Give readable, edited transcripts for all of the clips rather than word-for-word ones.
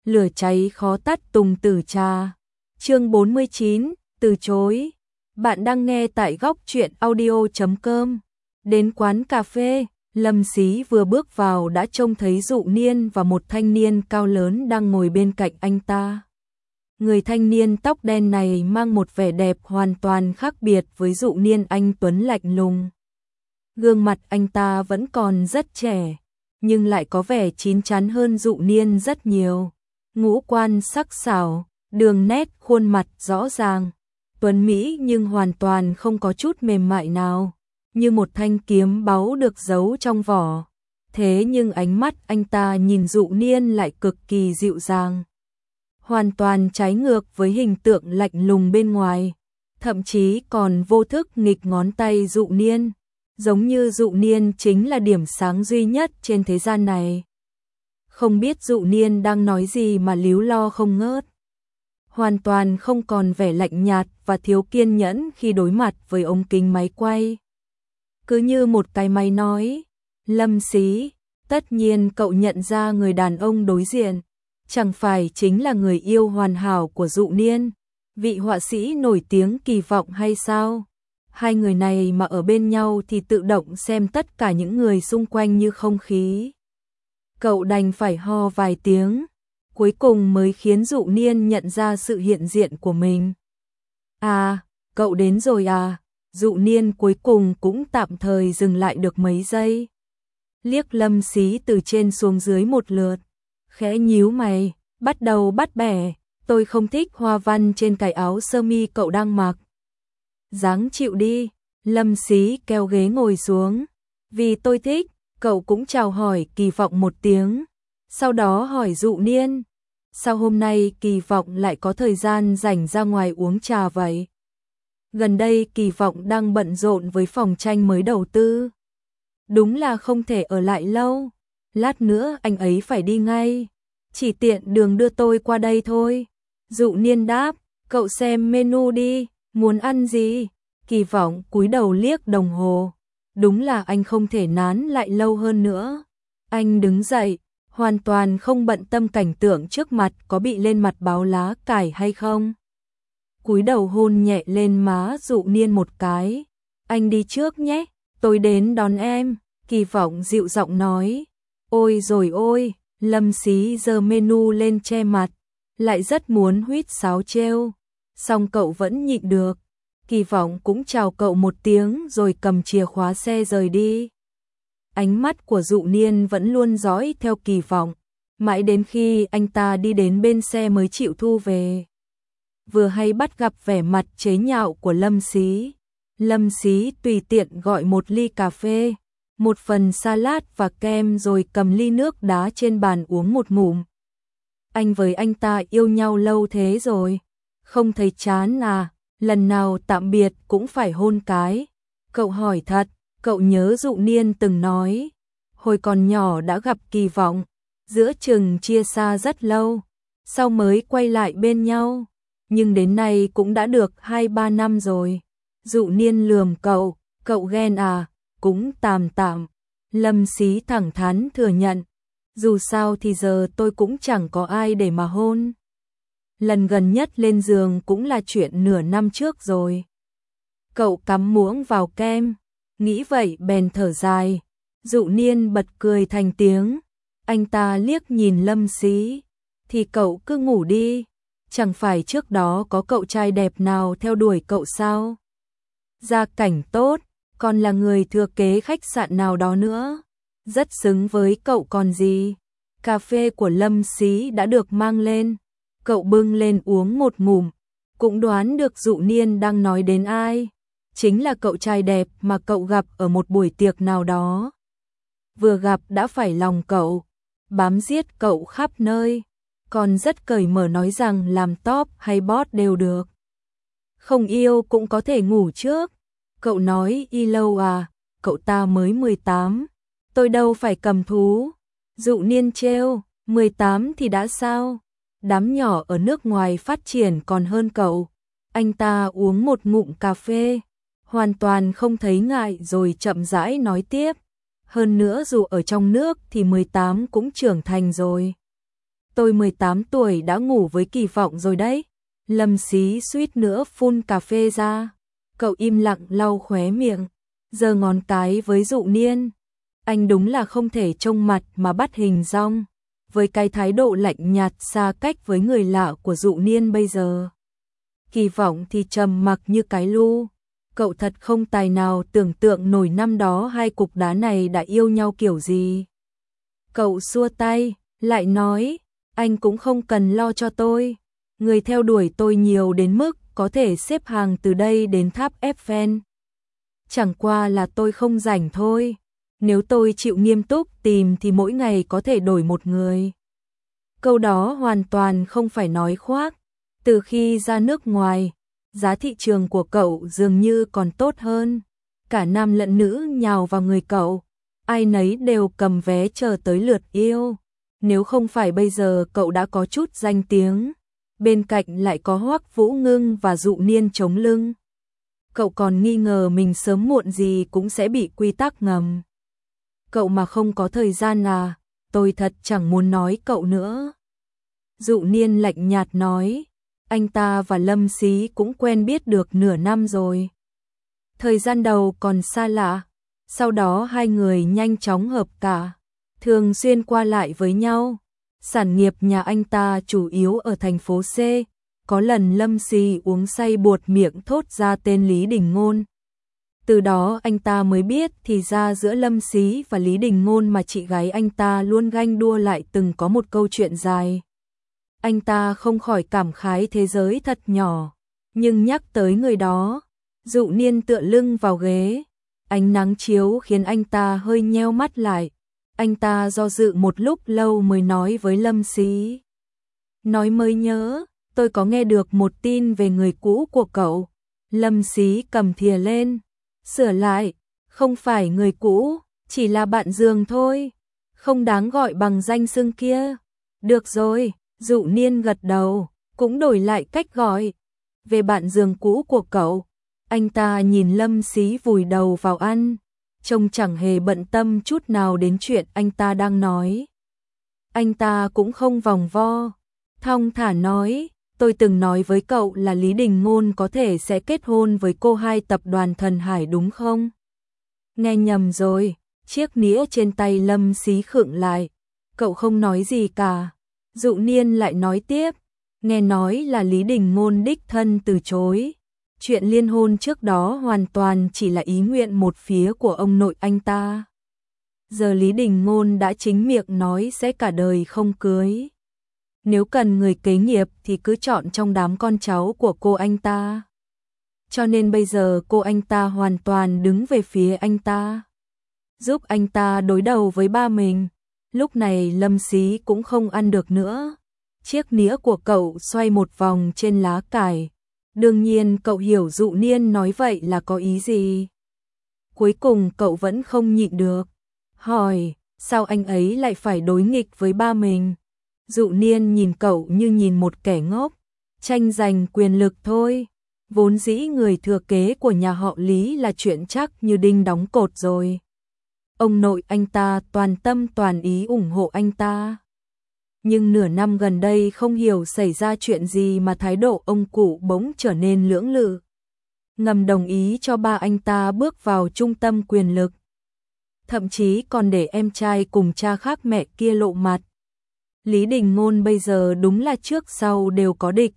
lửa cháy khó tắt tùng tử trà. Chương 49, từ chối. Bạn đang nghe tại góc truyện audio.com. Đến quán cà phê, Lâm Xí vừa bước vào đã trông thấy Dụ Niên và một thanh niên cao lớn đang ngồi bên cạnh anh ta. Người thanh niên tóc đen này mang một vẻ đẹp hoàn toàn khác biệt với Dụ Niên anh tuấn lạnh lùng. Gương mặt anh ta vẫn còn rất trẻ, nhưng lại có vẻ chín chắn hơn Dụ Niên rất nhiều. Ngũ quan sắc sảo, đường nét khuôn mặt rõ ràng, tuấn mỹ nhưng hoàn toàn không có chút mềm mại nào, như một thanh kiếm báu được giấu trong vỏ. Thế nhưng ánh mắt anh ta nhìn Dụ Niên lại cực kỳ dịu dàng, hoàn toàn trái ngược với hình tượng lạnh lùng bên ngoài, thậm chí còn vô thức nghịch ngón tay Dụ Niên, giống như Dụ Niên chính là điểm sáng duy nhất trên thế gian này. Không biết Dụ Niên đang nói gì mà líu lo không ngớt, hoàn toàn không còn vẻ lạnh nhạt và thiếu kiên nhẫn khi đối mặt với ống kính máy quay. Cứ như một cái máy nói, Lâm Xí, tất nhiên cậu nhận ra người đàn ông đối diện, chẳng phải chính là người yêu hoàn hảo của Dụ Niên, vị họa sĩ nổi tiếng Kỳ Vọng hay sao? Hai người này mà ở bên nhau thì tự động xem tất cả những người xung quanh như không khí. Cậu đành phải ho vài tiếng, cuối cùng mới khiến Dụ Niên nhận ra sự hiện diện của mình. À, cậu đến rồi à? Dụ Niên cuối cùng cũng tạm thời dừng lại được mấy giây. Liếc Lâm Xí từ trên xuống dưới một lượt, khẽ nhíu mày, bắt đầu bắt bẻ, tôi không thích hoa văn trên cái áo sơ mi cậu đang mặc. Ráng chịu đi, Lâm Xí kéo ghế ngồi xuống. Vì tôi thích, cậu cũng chào hỏi Kỳ Vọng một tiếng, sau đó hỏi Dụ Niên, sao hôm nay Kỳ Vọng lại có thời gian rảnh ra ngoài uống trà vậy? Gần đây Kỳ Vọng đang bận rộn với phòng tranh mới đầu tư. Đúng là không thể ở lại lâu, lát nữa anh ấy phải đi ngay, chỉ tiện đường đưa tôi qua đây thôi. Dụ Niên đáp, cậu xem menu đi, muốn ăn gì? Kỳ Vọng cúi đầu liếc đồng hồ, đúng là anh không thể nán lại lâu hơn nữa. Anh đứng dậy, hoàn toàn không bận tâm cảnh tượng trước mặt có bị lên mặt báo lá cải hay không. Cúi đầu hôn nhẹ lên má Dụ Niên một cái. Anh đi trước nhé, tôi đến đón em. Kỳ Vọng dịu giọng nói. Ôi rồi ôi, Lâm Xí giơ menu lên che mặt, lại rất muốn huýt sáo trêu, song cậu vẫn nhịn được. Kỳ Vọng cũng chào cậu một tiếng rồi cầm chìa khóa xe rời đi. Ánh mắt của Dụ Niên vẫn luôn dõi theo Kỳ Vọng, mãi đến khi anh ta đi đến bên xe mới chịu thu về. Vừa hay bắt gặp vẻ mặt chế nhạo của Lâm Xí. Lâm Xí tùy tiện gọi một ly cà phê, một phần salad và kem rồi cầm ly nước đá trên bàn uống một ngụm. Anh với anh ta yêu nhau lâu thế rồi, không thấy chán à? Lần nào tạm biệt cũng phải hôn cái. Cậu hỏi thật, cậu nhớ Dụ Niên từng nói, hồi còn nhỏ đã gặp Kỳ Vọng, giữa chừng chia xa rất lâu, sau mới quay lại bên nhau, nhưng đến nay cũng đã được 2-3 năm rồi. Dụ Niên lườm cậu ghen à? Cũng tạm tạm. Lâm Xí thẳng thắn thừa nhận, dù sao thì giờ tôi cũng chẳng có ai để mà hôn. Lần gần nhất lên giường cũng là chuyện nửa năm trước rồi. Cậu cắm muỗng vào kem, nghĩ vậy bèn thở dài. Dụ Niên bật cười thành tiếng. Anh ta liếc nhìn Lâm Xí, thì cậu cứ ngủ đi, chẳng phải trước đó có cậu trai đẹp nào theo đuổi cậu sao? Gia cảnh tốt, còn là người thừa kế khách sạn nào đó nữa, rất xứng với cậu còn gì. Cà phê của Lâm Xí đã được mang lên, cậu bưng lên uống một ngụm, cũng đoán được Dụ Niên đang nói đến ai, chính là cậu trai đẹp mà cậu gặp ở một buổi tiệc nào đó. Vừa gặp đã phải lòng cậu, bám giết cậu khắp nơi, còn rất cởi mở nói rằng làm top hay bot đều được. Không yêu cũng có thể ngủ trước. Cậu nói y lâu à, cậu ta mới 18, tôi đâu phải cầm thú. Dụ Niên trêu, 18 thì đã sao? Đám nhỏ ở nước ngoài phát triển còn hơn cậu. Anh ta uống một ngụm cà phê, hoàn toàn không thấy ngại rồi chậm rãi nói tiếp. Hơn nữa dù ở trong nước thì 18 cũng trưởng thành rồi. Tôi 18 tuổi đã ngủ với Kỳ Vọng rồi đấy. Lâm Xí suýt nữa phun cà phê ra. Cậu im lặng lau khóe miệng, giơ ngón cái với Dụ Niên. Anh đúng là không thể trông mặt mà bắt hình dong. Với cái thái độ lạnh nhạt xa cách với người lạ của Dụ Niên bây giờ, Kỳ Vọng thì trầm mặc như cái lu. Cậu thật không tài nào tưởng tượng nổi năm đó hai cục đá này đã yêu nhau kiểu gì. Cậu xua tay, lại nói, anh cũng không cần lo cho tôi. Người theo đuổi tôi nhiều đến mức có thể xếp hàng từ đây đến tháp Eiffel. Chẳng qua là tôi không rảnh thôi. Nếu tôi chịu nghiêm túc tìm thì mỗi ngày có thể đổi một người. Câu đó hoàn toàn không phải nói khoác. Từ khi ra nước ngoài, giá thị trường của cậu dường như còn tốt hơn. Cả nam lẫn nữ nhào vào người cậu. Ai nấy đều cầm vé chờ tới lượt yêu. Nếu không phải bây giờ cậu đã có chút danh tiếng, bên cạnh lại có Hoắc Vũ Ngưng và Dụ Niên chống lưng, cậu còn nghi ngờ mình sớm muộn gì cũng sẽ bị quy tắc ngầm. Cậu mà không có thời gian à, tôi thật chẳng muốn nói cậu nữa. Dụ Niên lạnh nhạt nói, anh ta và Lâm Xí cũng quen biết được nửa năm rồi. Thời gian đầu còn xa lạ, sau đó hai người nhanh chóng hợp cả, thường xuyên qua lại với nhau. Sản nghiệp nhà anh ta chủ yếu ở thành phố C, có lần Lâm Xí uống say buột miệng thốt ra tên Lý Đình Ngôn. Từ đó anh ta mới biết thì ra giữa Lâm Xí và Lý Đình Ngôn mà chị gái anh ta luôn ganh đua lại từng có một câu chuyện dài. Anh ta không khỏi cảm khái thế giới thật nhỏ, nhưng nhắc tới người đó, Dụ Niên tựa lưng vào ghế, ánh nắng chiếu khiến anh ta hơi nheo mắt lại. Anh ta do dự một lúc lâu mới nói với Lâm Xí. Nói mới nhớ, tôi có nghe được một tin về người cũ của cậu. Lâm Xí cầm thìa lên, sửa lại, không phải người cũ, chỉ là bạn giường thôi, không đáng gọi bằng danh xưng kia. Được rồi, Dụ Niên gật đầu, cũng đổi lại cách gọi. Về bạn giường cũ của cậu, anh ta nhìn Lâm Xí vùi đầu vào ăn, trông chẳng hề bận tâm chút nào đến chuyện anh ta đang nói. Anh ta cũng không vòng vo, thong thả nói, tôi từng nói với cậu là Lý Đình Ngôn có thể sẽ kết hôn với cô hai tập đoàn Thần Hải đúng không? Nghe nhầm rồi, chiếc nĩa trên tay Lâm Xí khựng lại, cậu không nói gì cả. Dụ Niên lại nói tiếp, nghe nói là Lý Đình Ngôn đích thân từ chối. Chuyện liên hôn trước đó hoàn toàn chỉ là ý nguyện một phía của ông nội anh ta. Giờ Lý Đình Ngôn đã chính miệng nói sẽ cả đời không cưới. Nếu cần người kế nghiệp thì cứ chọn trong đám con cháu của cô anh ta. Cho nên bây giờ cô anh ta hoàn toàn đứng về phía anh ta, giúp anh ta đối đầu với ba mình. Lúc này Lâm Xí cũng không ăn được nữa. Chiếc nĩa của cậu xoay một vòng trên lá cải. Đương nhiên cậu hiểu Dụ Niên nói vậy là có ý gì. Cuối cùng cậu vẫn không nhịn được, hỏi, sao anh ấy lại phải đối nghịch với ba mình? Dụ Niên nhìn cậu như nhìn một kẻ ngốc, tranh giành quyền lực thôi. Vốn dĩ người thừa kế của nhà họ Lý là chuyện chắc như đinh đóng cột rồi. Ông nội anh ta toàn tâm toàn ý ủng hộ anh ta. Nhưng nửa năm gần đây không hiểu xảy ra chuyện gì mà thái độ ông cụ bỗng trở nên lưỡng lự. Ngầm đồng ý cho ba anh ta bước vào trung tâm quyền lực. Thậm chí còn để em trai cùng cha khác mẹ kia lộ mặt. Lý Đình Ngôn bây giờ đúng là trước sau đều có địch.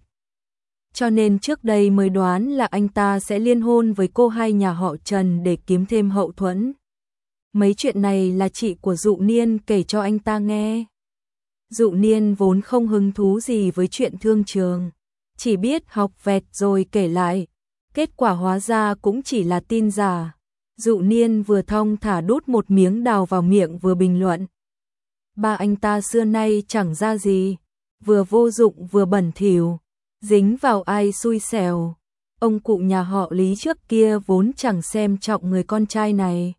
Cho nên trước đây mới đoán là anh ta sẽ liên hôn với cô hai nhà họ Trần để kiếm thêm hậu thuẫn. Mấy chuyện này là chị của Dụ Niên kể cho anh ta nghe. Dụ Niên vốn không hứng thú gì với chuyện thương trường, chỉ biết học vẹt rồi kể lại. Kết quả hóa ra cũng chỉ là tin giả. Dụ Niên vừa thong thả đút một miếng đào vào miệng vừa bình luận. Ba anh ta xưa nay chẳng ra gì, vừa vô dụng vừa bẩn thỉu, dính vào ai xui xẻo. Ông cụ nhà họ Lý trước kia vốn chẳng xem trọng người con trai này.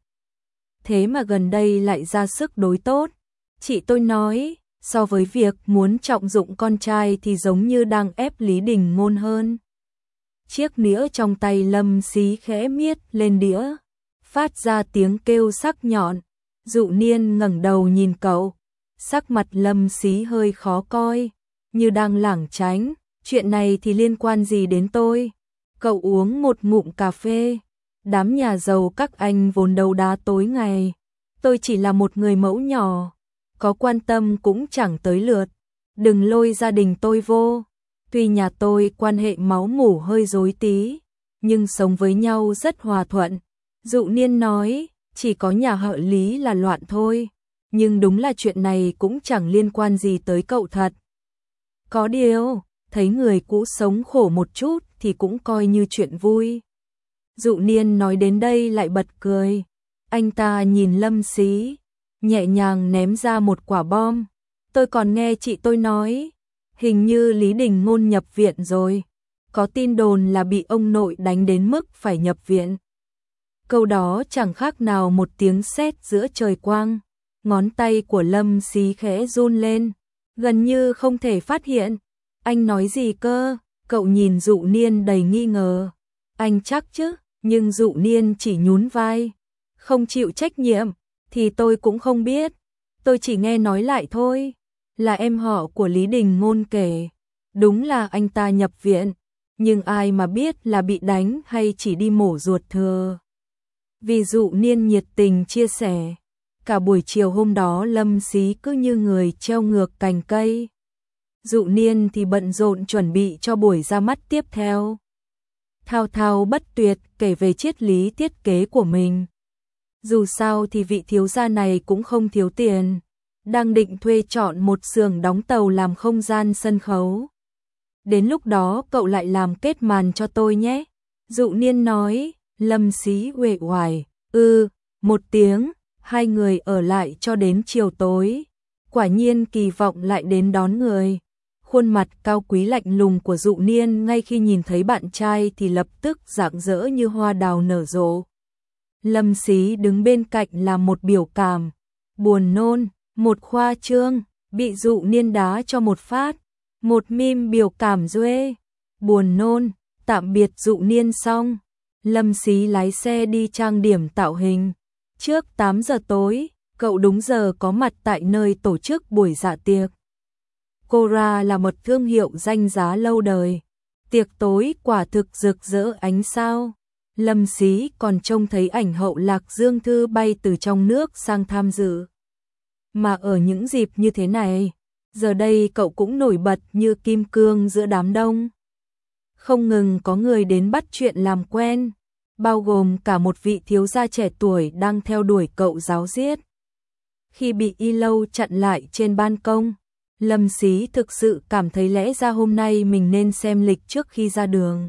Thế mà gần đây lại ra sức đối tốt. Chị tôi nói, so với việc muốn trọng dụng con trai thì giống như đang ép Lý Đình Ngôn hơn. Chiếc nĩa trong tay Lâm Xí khẽ miết lên đĩa, phát ra tiếng kêu sắc nhọn. Dụ Niên ngẩng đầu nhìn cậu, Sắc mặt Lâm Xí hơi khó coi, như đang lảng tránh, chuyện này thì liên quan gì đến tôi? Cậu uống một ngụm cà phê, đám nhà giàu các anh vốn đấu đá tối ngày, tôi chỉ là một người mẫu nhỏ, có quan tâm cũng chẳng tới lượt, đừng lôi gia đình tôi vô. Tuy nhà tôi quan hệ máu mủ hơi rối tí, nhưng sống với nhau rất hòa thuận. Dụ Niên nói, chỉ có nhà họ Lý là loạn thôi, nhưng đúng là chuyện này cũng chẳng liên quan gì tới cậu thật. Có điều, thấy người cũ sống khổ một chút thì cũng coi như chuyện vui. Dụ Niên nói đến đây lại bật cười. Anh ta nhìn Lâm Xí, nhẹ nhàng ném ra một quả bom. Tôi còn nghe chị tôi nói, hình như Lý Đình Ngôn nhập viện rồi. Có tin đồn là bị ông nội đánh đến mức phải nhập viện. Câu đó chẳng khác nào một tiếng sét giữa trời quang. Ngón tay của Lâm Xí khẽ run lên, gần như không thể phát hiện. Anh nói gì cơ? Cậu nhìn Dụ Niên đầy nghi ngờ. Anh chắc chứ? Nhưng Dụ Niên chỉ nhún vai. Không chịu trách nhiệm, thì tôi cũng không biết. Tôi chỉ nghe nói lại thôi. Là em họ của Lý Đình Ngôn kể. Đúng là anh ta nhập viện, nhưng ai mà biết là bị đánh hay chỉ đi mổ ruột thừa. Vì Dụ Niên nhiệt tình chia sẻ, cả buổi chiều hôm đó Lâm Xí cứ như người treo ngược cành cây. Dụ Niên thì bận rộn chuẩn bị cho buổi ra mắt tiếp theo. Thao thao bất tuyệt kể về triết lý thiết kế của mình. Dù sao thì vị thiếu gia này cũng không thiếu tiền, đang định thuê chọn một xưởng đóng tàu làm không gian sân khấu. Đến lúc đó cậu lại làm kết màn cho tôi nhé. Dụ Niên nói. Lâm Xí uể oải. Một tiếng. Hai người ở lại cho đến chiều tối. Quả nhiên kỳ vọng lại đến đón người. Khuôn mặt cao quý lạnh lùng của Dụ Niên ngay khi nhìn thấy bạn trai thì lập tức rạng rỡ như hoa đào nở rộ. Lâm Xí đứng bên cạnh là một biểu cảm, buồn nôn, một khoa trương, bị Dụ Niên đá cho một phát, một meme biểu cảm duê, buồn nôn. Tạm biệt Dụ Niên xong, Lâm Xí lái xe đi trang điểm tạo hình. Trước 8 giờ tối, cậu đúng giờ có mặt tại nơi tổ chức buổi dạ tiệc. Cora là một thương hiệu danh giá lâu đời. Tiệc tối quả thực rực rỡ ánh sao. Lâm Xí còn trông thấy ảnh hậu Lạc Dương Thư bay từ trong nước sang tham dự. Mà ở những dịp như thế này, giờ đây cậu cũng nổi bật như kim cương giữa đám đông. Không ngừng có người đến bắt chuyện làm quen, bao gồm cả một vị thiếu gia trẻ tuổi đang theo đuổi cậu ráo riết. Khi bị Y Lâu chặn lại trên ban công, Lâm Xí thực sự cảm thấy lẽ ra hôm nay mình nên xem lịch trước khi ra đường.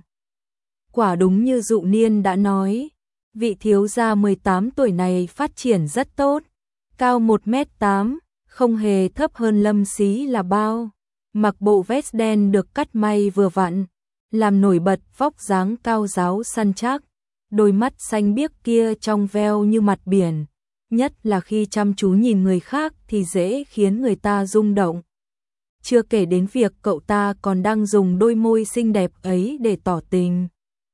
Quả đúng như Dụ Niên đã nói, vị thiếu gia 18 tuổi này phát triển rất tốt, cao 1m8, không hề thấp hơn Lâm Xí là bao. Mặc bộ vest đen được cắt may vừa vặn, làm nổi bật vóc dáng cao ráo săn chắc, đôi mắt xanh biếc kia trong veo như mặt biển, nhất là khi chăm chú nhìn người khác thì dễ khiến người ta rung động. Chưa kể đến việc cậu ta còn đang dùng đôi môi xinh đẹp ấy để tỏ tình.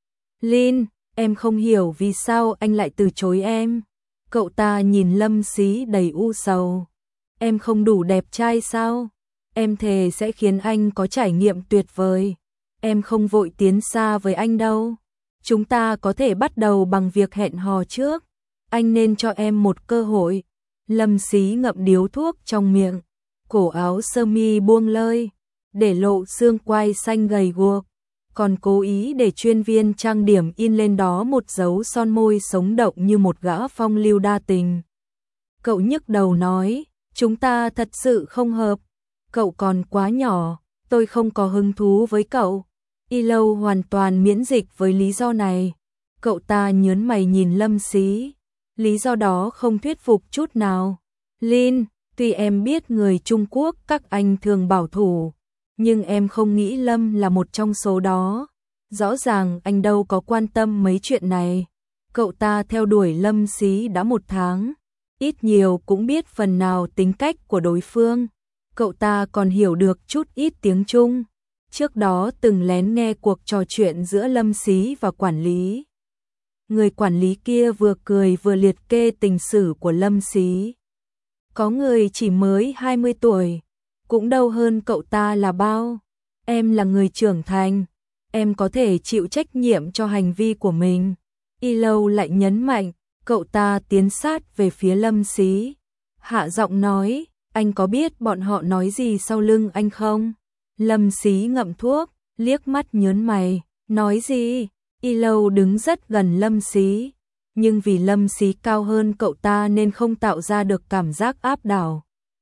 Lin, em không hiểu vì sao anh lại từ chối em. Cậu ta nhìn Lâm Xí đầy u sầu. Em không đủ đẹp trai sao? Em thề sẽ khiến anh có trải nghiệm tuyệt vời. Em không vội tiến xa với anh đâu. Chúng ta có thể bắt đầu bằng việc hẹn hò trước. Anh nên cho em một cơ hội. Lâm Xí ngậm điếu thuốc trong miệng. Cổ áo sơ mi buông lơi, để lộ xương quai xanh gầy guộc, còn cố ý để chuyên viên trang điểm in lên đó một dấu son môi sống động như một gã phong lưu đa tình. Cậu nhức đầu nói, chúng ta thật sự không hợp, cậu còn quá nhỏ, tôi không có hứng thú với cậu. Y Lâu hoàn toàn miễn dịch với lý do này. Cậu ta nhớn mày nhìn Lâm Xí, lý do đó không thuyết phục chút nào. Lin, tuy em biết người Trung Quốc các anh thường bảo thủ, nhưng em không nghĩ Lâm là một trong số đó. Rõ ràng anh đâu có quan tâm mấy chuyện này. Cậu ta theo đuổi Lâm Xí đã 1 tháng, ít nhiều cũng biết phần nào tính cách của đối phương. Cậu ta còn hiểu được chút ít tiếng Trung. Trước đó từng lén nghe cuộc trò chuyện giữa Lâm Xí và quản lý. Người quản lý kia vừa cười vừa liệt kê tình sử của Lâm Xí. Có người chỉ mới 20 tuổi, cũng đâu hơn cậu ta là bao. Em là người trưởng thành, em có thể chịu trách nhiệm cho hành vi của mình. Y Lâu lại nhấn mạnh, cậu ta tiến sát về phía Lâm Xí. Hạ giọng nói, anh có biết bọn họ nói gì sau lưng anh không? Lâm Xí ngậm thuốc, liếc mắt nhớn mày, nói gì? Y Lâu đứng rất gần Lâm Xí, nhưng vì Lâm Xí cao hơn cậu ta nên không tạo ra được cảm giác áp đảo.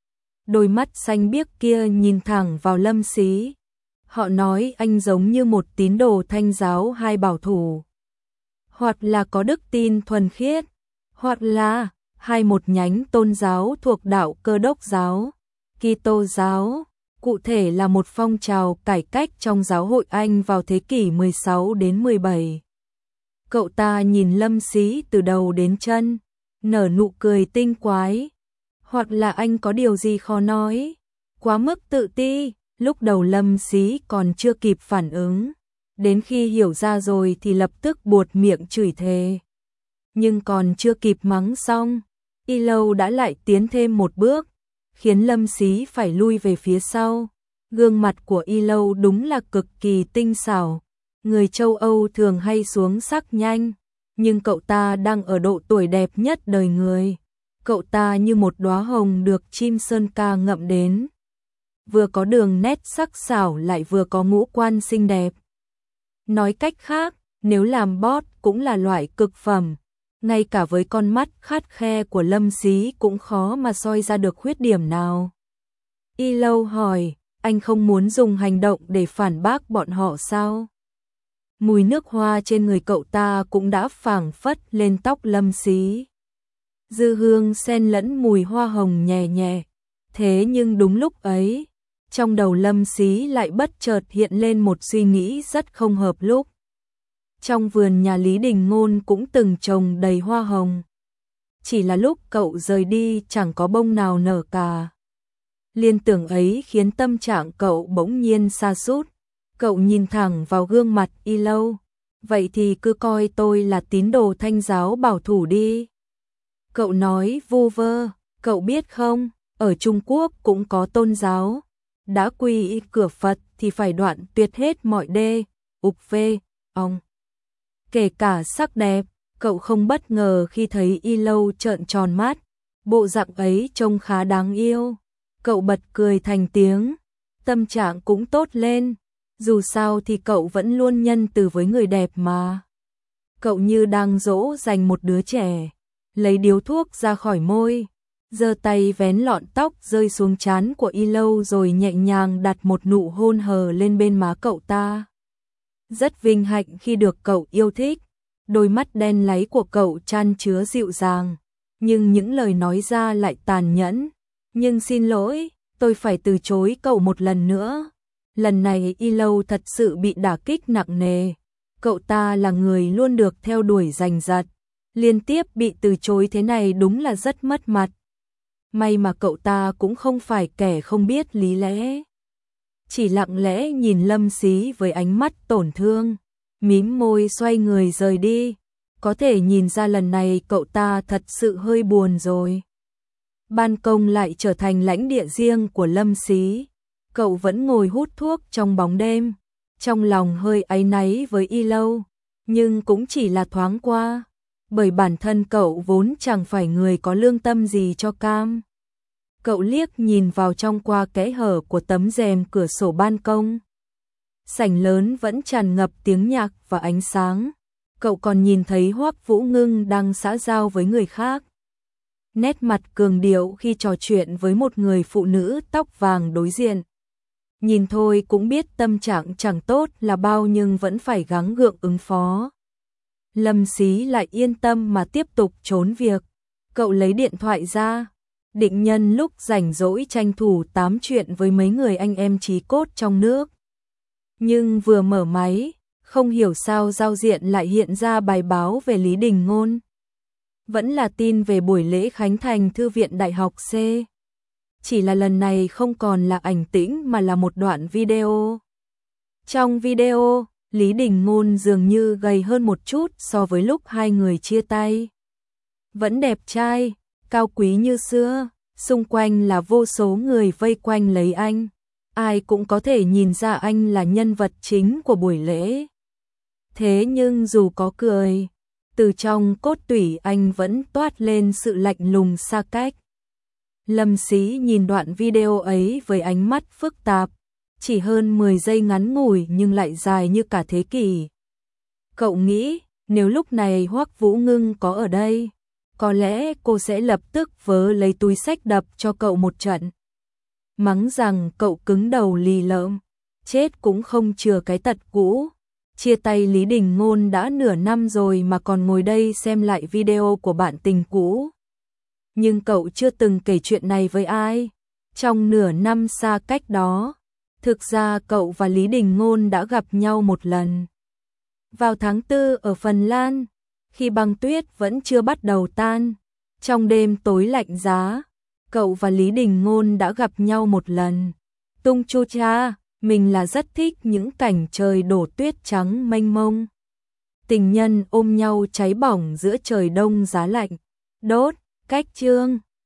Đôi mắt xanh biếc kia nhìn thẳng vào Lâm Xí. Họ nói anh giống như một tín đồ Thanh giáo hay bảo thủ. Hoặc là có đức tin thuần khiết, hoặc là hay một nhánh tôn giáo thuộc đạo Cơ đốc giáo, Kitô giáo, cụ thể là một phong trào cải cách trong giáo hội Anh vào thế kỷ 16 đến 17. Cậu ta nhìn Lâm Xí từ đầu đến chân, nở nụ cười tinh quái. Hoặc là anh có điều gì khó nói, quá mức tự ti. Lúc đầu Lâm Xí còn chưa kịp phản ứng, đến khi hiểu ra rồi thì lập tức buột miệng chửi thề. Nhưng còn chưa kịp mắng xong, Y Lâu đã lại tiến thêm một bước, khiến Lâm Xí phải lui về phía sau. Gương mặt của Y Lâu đúng là cực kỳ tinh xảo, người châu Âu thường hay xuống sắc nhanh, nhưng cậu ta đang ở độ tuổi đẹp nhất đời người. Cậu ta như một đóa hồng được chim sơn ca ngậm đến, vừa có đường nét sắc sảo lại vừa có ngũ quan xinh đẹp. Nói cách khác, nếu làm boss cũng là loại cực phẩm, ngay cả với con mắt khắt khe của Lâm Xí cũng khó mà soi ra được khuyết điểm nào. Y Lâu hỏi, anh không muốn dùng hành động để phản bác bọn họ sao? Mùi nước hoa trên người cậu ta cũng đã phảng phất lên tóc Lâm Xí. Dư hương xen lẫn mùi hoa hồng nhẹ nhẹ. Thế nhưng đúng lúc ấy, trong đầu Lâm Xí lại bất chợt hiện lên một suy nghĩ rất không hợp lúc. Trong vườn nhà Lý Đình Ngôn cũng từng trồng đầy hoa hồng. Chỉ là lúc cậu rời đi chẳng có bông nào nở cả. Liên tưởng ấy khiến tâm trạng cậu bỗng nhiên sa sút. Cậu nhìn thẳng vào gương mặt Y Lâu. Vậy thì cứ coi tôi là tín đồ Thanh giáo bảo thủ đi. Cậu nói vu vơ, cậu biết không, ở Trung Quốc cũng có tôn giáo. Đã quy y cửa Phật thì phải đoạn tuyệt hết mọi đê, ục phê, ong. Kể cả sắc đẹp, cậu không bất ngờ khi thấy Y Lâu trợn tròn mắt. Bộ dạng ấy trông khá đáng yêu. Cậu bật cười thành tiếng, tâm trạng cũng tốt lên. Dù sao thì cậu vẫn luôn nhân từ với người đẹp mà. Cậu như đang dỗ dành một đứa trẻ, lấy điếu thuốc ra khỏi môi, giơ tay vén lọn tóc rơi xuống trán của Y Lâu rồi nhẹ nhàng đặt một nụ hôn hờ lên bên má cậu ta. Rất vinh hạnh khi được cậu yêu thích, đôi mắt đen láy của cậu chan chứa dịu dàng, nhưng những lời nói ra lại tàn nhẫn. Nhưng xin lỗi, tôi phải từ chối cậu một lần nữa. Lần này Y Lâu thật sự bị đả kích nặng nề. Cậu ta là người luôn được theo đuổi giành giật, liên tiếp bị từ chối thế này đúng là rất mất mặt. May mà cậu ta cũng không phải kẻ không biết lý lẽ. Chỉ lặng lẽ nhìn Lâm Xí với ánh mắt tổn thương, mím môi xoay người rời đi. Có thể nhìn ra lần này cậu ta thật sự hơi buồn rồi. Ban công lại trở thành lãnh địa riêng của Lâm Xí. Cậu vẫn ngồi hút thuốc trong bóng đêm, trong lòng hơi áy náy với Y Lâu, nhưng cũng chỉ là thoáng qua, bởi bản thân cậu vốn chẳng phải người có lương tâm gì cho cam. Cậu liếc nhìn vào trong qua kẽ hở của tấm rèm cửa sổ ban công. Sảnh lớn vẫn tràn ngập tiếng nhạc và ánh sáng. Cậu còn nhìn thấy Hoắc Vũ Ngưng đang xã giao với người khác. Nét mặt cường điệu khi trò chuyện với một người phụ nữ tóc vàng đối diện. Nhìn thôi cũng biết tâm trạng chẳng tốt là bao nhưng vẫn phải gắng gượng ứng phó. Lâm Xí lại yên tâm mà tiếp tục trốn việc. Cậu lấy điện thoại ra, định nhân lúc rảnh rỗi tranh thủ tám chuyện với mấy người anh em chí cốt trong nước. Nhưng vừa mở máy, không hiểu sao giao diện lại hiện ra bài báo về Lý Đình Ngôn. Vẫn là tin về buổi lễ khánh thành Thư viện Đại học C. Chỉ là lần này không còn là ảnh tĩnh mà là một đoạn video. Trong video, Lý Đình Ngôn dường như gầy hơn một chút so với lúc hai người chia tay. Vẫn đẹp trai, cao quý như xưa, xung quanh là vô số người vây quanh lấy anh. Ai cũng có thể nhìn ra anh là nhân vật chính của buổi lễ. Thế nhưng dù có cười, từ trong cốt tủy anh vẫn toát lên sự lạnh lùng xa cách. Lâm Sĩ nhìn đoạn video ấy với ánh mắt phức tạp, chỉ hơn 10 giây ngắn ngủi nhưng lại dài như cả thế kỷ. Cậu nghĩ, nếu lúc này Hoắc Vũ Ngưng có ở đây, có lẽ cô sẽ lập tức vớ lấy túi xách đập cho cậu một trận. Mắng rằng cậu cứng đầu lì lợm, chết cũng không chừa cái tật cũ. Chia tay Lý Đình Ngôn đã nửa năm rồi mà còn ngồi đây xem lại video của bạn tình cũ. Nhưng cậu chưa từng kể chuyện này với ai. Trong nửa năm xa cách đó, thực ra cậu và Lý Đình Ngôn đã gặp nhau một lần. Vào tháng 4 ở Phần Lan, khi băng tuyết vẫn chưa bắt đầu tan, trong đêm tối lạnh giá, cậu và Lý Đình Ngôn đã gặp nhau một lần. Tung chu cha, mình là rất thích những cảnh trời đổ tuyết trắng mênh mông. Tình nhân ôm nhau cháy bỏng giữa trời đông giá lạnh. Đốt, cách chương.